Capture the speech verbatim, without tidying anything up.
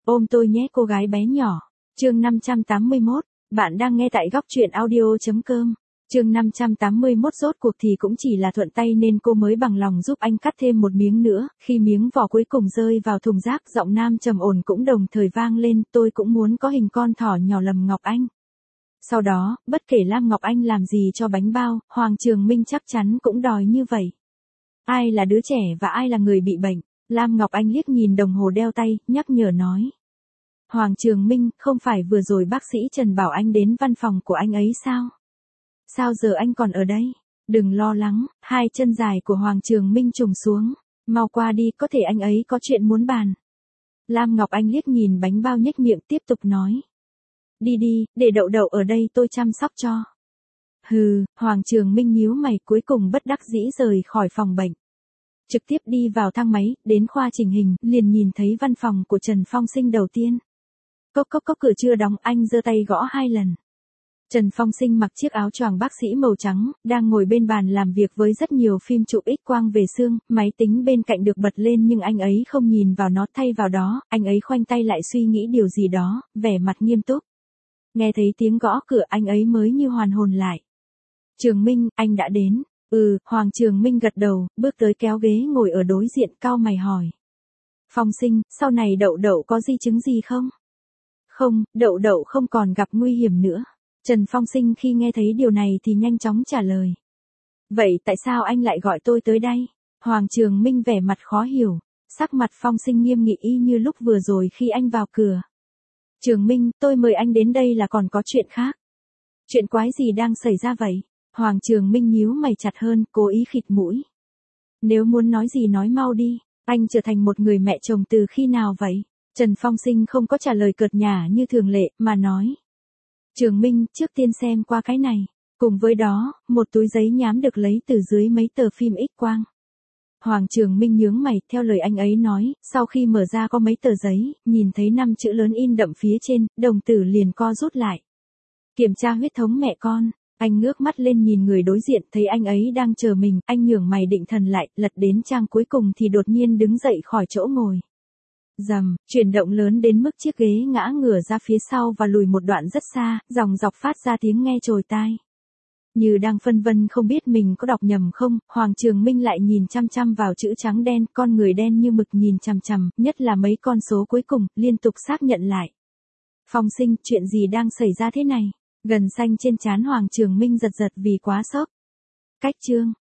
Ôm tôi nhé cô gái bé nhỏ. Chương năm trăm tám mươi mốt, bạn đang nghe tại góc truyện audio chấm com. Chương năm trăm tám mươi mốt rốt cuộc thì cũng chỉ là thuận tay nên cô mới bằng lòng giúp anh cắt thêm một miếng nữa, khi miếng vỏ cuối cùng rơi vào thùng rác, giọng nam trầm ổn cũng đồng thời vang lên, tôi cũng muốn có hình con thỏ nhỏ Lâm Ngọc Anh. Sau đó, bất kể Lam Ngọc Anh làm gì cho bánh bao, Hoàng Trường Minh chắc chắn cũng đòi như vậy. Ai là đứa trẻ và ai là người bị bệnh? Lam Ngọc Anh liếc nhìn đồng hồ đeo tay, nhắc nhở nói. Hoàng Trường Minh, không phải vừa rồi bác sĩ Trần bảo anh đến văn phòng của anh ấy sao? Sao giờ anh còn ở đây? Đừng lo lắng, hai chân dài của Hoàng Trường Minh trùng xuống. Mau qua đi, có thể anh ấy có chuyện muốn bàn. Lam Ngọc Anh liếc nhìn bánh bao nhếch miệng tiếp tục nói. Đi đi, để đậu đậu ở đây tôi chăm sóc cho. Hừ, Hoàng Trường Minh nhíu mày cuối cùng bất đắc dĩ rời khỏi phòng bệnh. Trực tiếp đi vào thang máy, đến khoa chỉnh hình, liền nhìn thấy văn phòng của Trần Phong Sinh đầu tiên. Cốc cốc cốc, cửa chưa đóng, anh giơ tay gõ hai lần. Trần Phong Sinh mặc chiếc áo choàng bác sĩ màu trắng, đang ngồi bên bàn làm việc với rất nhiều phim chụp X quang về xương, máy tính bên cạnh được bật lên nhưng anh ấy không nhìn vào nó, thay vào đó, anh ấy khoanh tay lại suy nghĩ điều gì đó, vẻ mặt nghiêm túc. Nghe thấy tiếng gõ cửa anh ấy mới như hoàn hồn lại. Trường Minh, anh đã đến. Ừ, Hoàng Trường Minh gật đầu, bước tới kéo ghế ngồi ở đối diện, cau mày hỏi. Phong Sinh, sau này đậu đậu có di chứng gì không? Không, đậu đậu không còn gặp nguy hiểm nữa. Trần Phong Sinh khi nghe thấy điều này thì nhanh chóng trả lời. Vậy tại sao anh lại gọi tôi tới đây? Hoàng Trường Minh vẻ mặt khó hiểu, sắc mặt Phong Sinh nghiêm nghị y như lúc vừa rồi khi anh vào cửa. Trường Minh, tôi mời anh đến đây là còn có chuyện khác. Chuyện quái gì đang xảy ra vậy? Hoàng Trường Minh nhíu mày chặt hơn, cố ý khịt mũi. Nếu muốn nói gì nói mau đi, anh trở thành một người mẹ chồng từ khi nào vậy? Trần Phong Sinh không có trả lời cợt nhả như thường lệ, mà nói. Trường Minh, trước tiên xem qua cái này. Cùng với đó, một túi giấy nhám được lấy từ dưới mấy tờ phim X quang. Hoàng Trường Minh nhướng mày, theo lời anh ấy nói, sau khi mở ra có mấy tờ giấy, nhìn thấy năm chữ lớn in đậm phía trên, đồng tử liền co rút lại. Kiểm tra huyết thống mẹ con. Anh ngước mắt lên nhìn người đối diện, thấy anh ấy đang chờ mình, anh nhướng mày định thần lại, lật đến trang cuối cùng thì đột nhiên đứng dậy khỏi chỗ ngồi. Rầm, chuyển động lớn đến mức chiếc ghế ngã ngửa ra phía sau và lùi một đoạn rất xa, dòng dọc phát ra tiếng nghe chồi tai. Như đang phân vân không biết mình có đọc nhầm không, Hoàng Trường Minh lại nhìn chăm chăm vào chữ trắng đen, con người đen như mực nhìn chằm chằm, nhất là mấy con số cuối cùng, liên tục xác nhận lại. Phong Sinh, chuyện gì đang xảy ra thế này? Gần xanh trên trán Hoàng Trường Minh giật giật vì quá sốc. Cách chương.